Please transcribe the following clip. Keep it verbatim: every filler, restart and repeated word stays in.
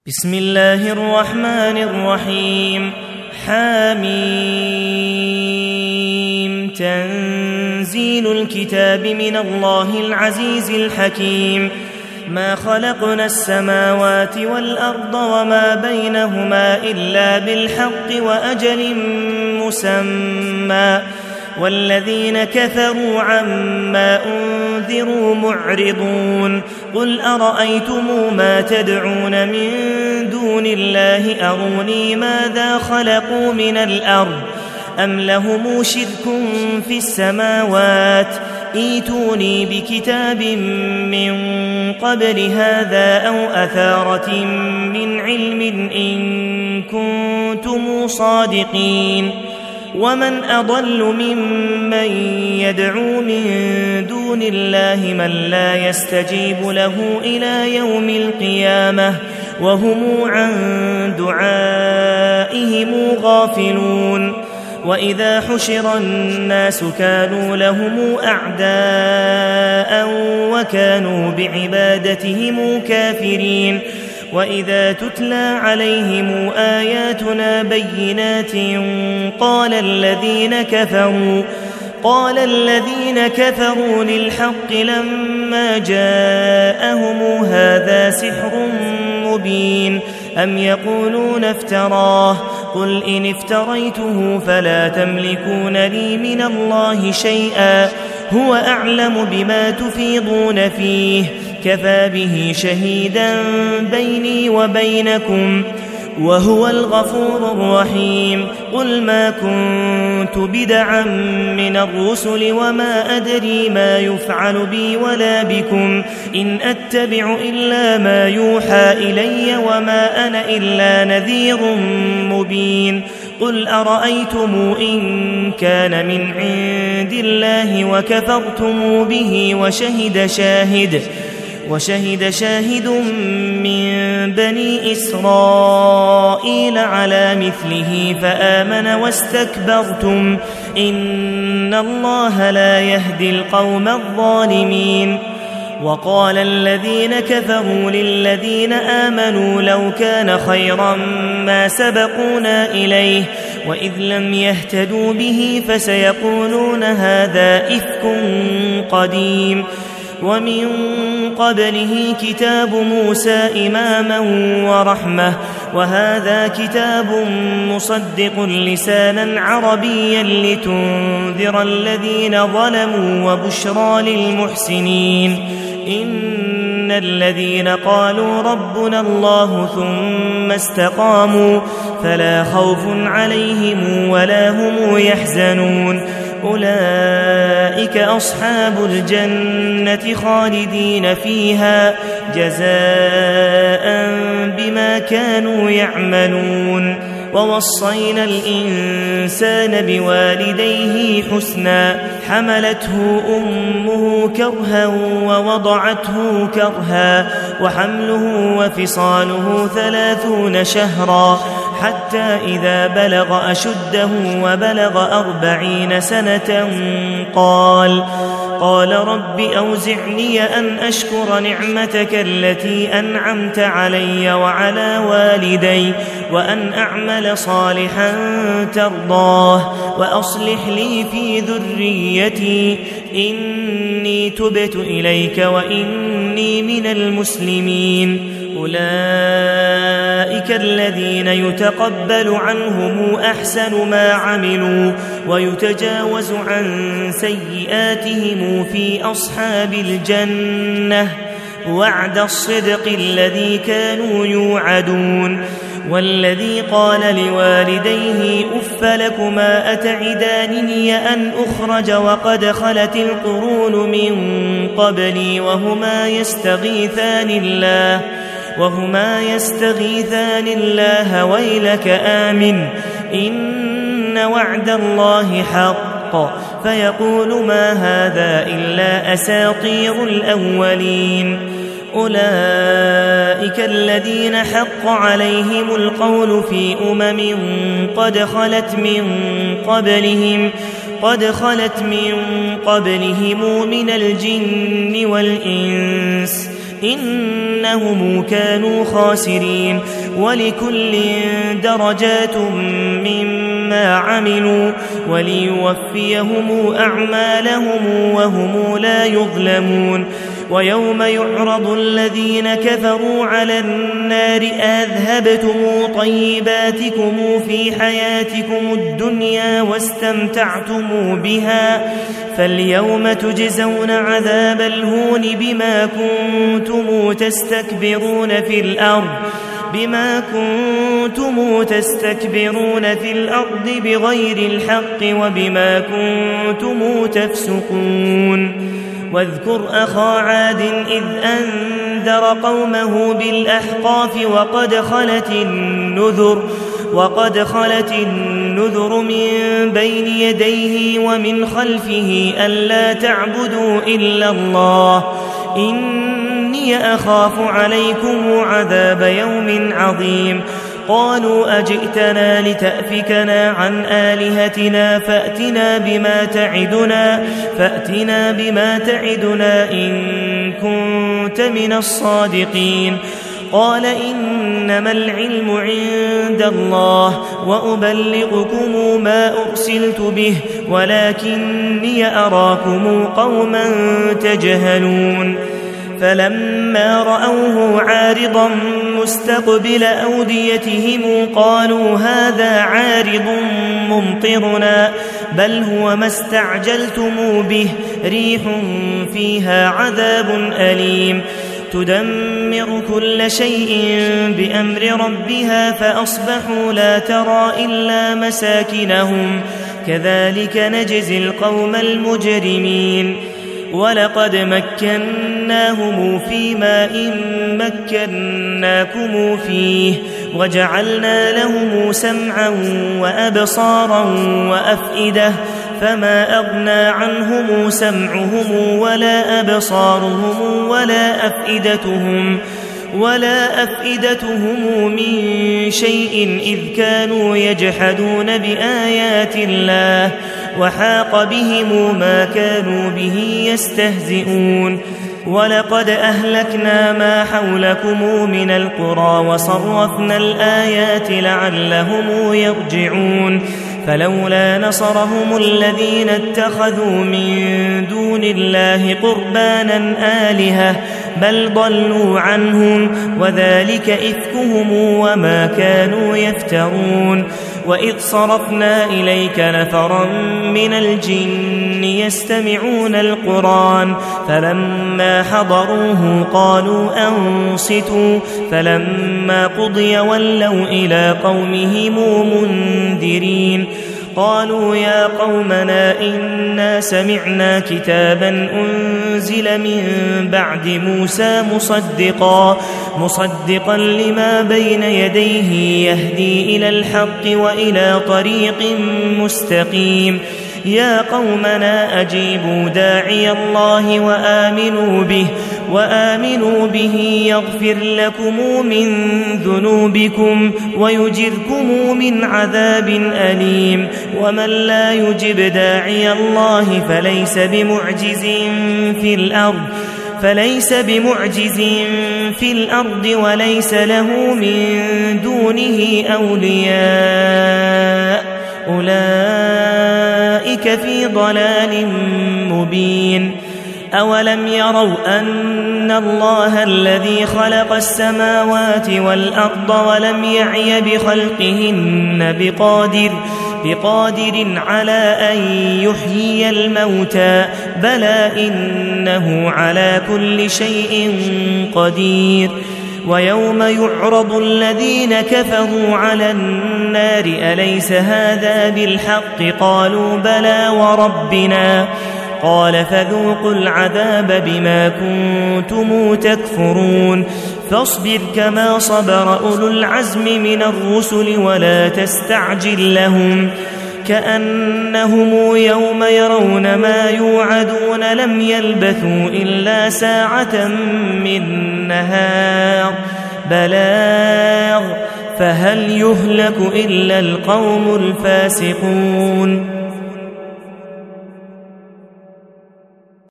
بسم الله الرحمن الرحيم. حاميم. تنزيل الكتاب من الله العزيز الحكيم. ما خلقنا السماوات والأرض وما بينهما إلا بالحق وأجل مسمى، والذين كفروا عما أنذروا معرضون. قل أرأيتم ما تدعون من دون الله أروني ماذا خلقوا من الأرض أم لهم شرك في السماوات ائتوني بكتاب من قبل هذا أو أثارة من علم إن كنتم صادقين. ومن أضل ممن يدعو من دون الله من لا يستجيب له إلى يوم القيامة وهم عن دعائهم غافلون. وإذا حشر الناس كانوا لهم أعداء وكانوا بعبادتهم كافرين. وإذا تتلى عليهم آياتنا بينات قال الذين كفروا قال الذين كفروا للحق لما جاءهم هذا سحر مبين أم يقولون افتراه قل إن افتريته فلا تملكون لي من الله شيئا هو أعلم بما تفيضون فيه كفى به شهيدا بيني وبينكم وهو الغفور الرحيم. قل ما كنت بدعا من الرسل وما أدري ما يفعل بي ولا بكم إن أتبع إلا ما يوحى إلي وما أنا إلا نذير مبين. قل أرأيتم إن كان من عند الله وكفرتم به وشهد شاهد وشهد شاهد من بني إسرائيل على مثله فآمن واستكبرتم إن الله لا يهدي القوم الظالمين. وقال الذين كفروا للذين آمنوا لو كان خيرا ما سبقونا إليه وإذ لم يهتدوا به فسيقولون هذا إفك قديم. ومن قبله كتاب موسى إماما ورحمة وهذا كتاب مصدق لسانا عربيا لتنذر الذين ظلموا وبشرى للمحسنين. إن الذين قالوا ربنا الله ثم استقاموا فلا خوف عليهم ولا هم يحزنون أولئك أصحاب الجنة خالدين فيها جزاء بما كانوا يعملون. ووصينا الإنسان بوالديه حسنا حملته أمه كرها ووضعته كرها وحمله وفصاله ثلاثون شهرا حتى إذا بلغ أشده وبلغ أربعين سنة قال قال رب أوزعني أن أشكر نعمتك التي أنعمت علي وعلى والدي وأن أعمل صالحا ترضاه وأصلح لي في ذريتي إني تبت إليك وإني من المسلمين. أولئك الذين يتقبل عنهم أحسن ما عملوا ويتجاوز عن سيئاتهم في أصحاب الجنة وعد الصدق الذي كانوا يوعدون. والذي قال لوالديه أف لكما أتعدانني أن أخرج وقد خلت القرون من قبلي وهما يستغيثان الله وهما يستغيثان الله ويلك آمن إن وعد الله حق فيقول ما هذا إلا أساطير الأولين. أولئك الذين حق عليهم القول في أمم قد خلت من قبلهم قد خلت من قبلهم من الجن والإنس إنهم كانوا خاسرين ولكل درجات مما عملوا وليوفيهم أعمالهم وهم لا يظلمون ويوم يعرض الذين كفروا على النار أذهبتم طيباتكم في حياتكم الدنيا واستمتعتم بها فاليوم تجزون عذاب الهون بما كنتم تستكبرون في الأرض بما كنتم تستكبرون في الأرض بغير الحق وبما كنتم تفسقون واذكر أخا عاد إذ أنذر قومه بالأحقاف وقد خلت النذر وقد خلت النذر من بين يديه ومن خلفه ألا تعبدوا إلا الله إني أخاف عليكم عذاب يوم عظيم قالوا أجئتنا لتأفكنا عن آلهتنا فأتنا بما تعدنا فأتنا بما تعدنا إن كنت من الصادقين قال إنما العلم عند الله وأبلغكم ما أرسلت به ولكني أراكم قوما تجهلون فلما رأوه عارضا مستقبل أوديتهم قالوا هذا عارض ممطرنا بل هو ما استعجلتم به ريح فيها عذاب أليم تدمر كل شيء بأمر ربها فأصبحوا لا ترى إلا مساكنهم كذلك نجزي القوم المجرمين ولقد مكناهم في ماء مكناكم فيه وجعلنا لهم سمعا وأبصارا وأفئدة فما أغنى عنهم سمعهم ولا أبصارهم ولا أفئدتهم ولا أفئدتهم من شيء إذ كانوا يجحدون بآيات الله وحاق بهم ما كانوا به يستهزئون ولقد أهلكنا ما حولكم من القرى وصرفنا الآيات لعلهم يرجعون فلولا نصرهم الذين اتخذوا من دون الله قربانا آلهة بل ضلوا عنهم وذلك إفكهم وما كانوا يفترون وإذ صرفنا إليك نفرا من الجن يستمعون القرآن فلما حضروه قالوا أنصتوا فلما قضي ولوا إلى قومهم منذرين قالوا يا قومنا إنا سمعنا كتابا أنزل من بعد موسى مصدقا مصدقا لما بين يديه يهدي إلى الحق وإلى طريق مستقيم يا قومنا أجيبوا داعي الله وآمنوا به وآمنوا به يغفر لكم من ذنوبكم ويجركم من عذاب أليم ومن لا يجب داعي الله فليس بمعجز في الأرض فليس بمعجز في الأرض وليس له من دونه أولياء أولئك في ضلال مبين أولم يروا أن الله الذي خلق السماوات والأرض ولم يعي بخلقهن بقادر بقادر على أن يحيي الموتى بلى إنه على كل شيء قدير ويوم يعرض الذين كفروا على النار أليس هذا بالحق قالوا بلى وربنا قال فذوقوا العذاب بما كنتم تكفرون فاصبر كما صبر أولو العزم من الرسل ولا تستعجل لهم كأنهم يوم يرون ما يوعدون لم يلبثوا إلا ساعة من نهار بلاغ فهل يهلك إلا القوم الفاسقون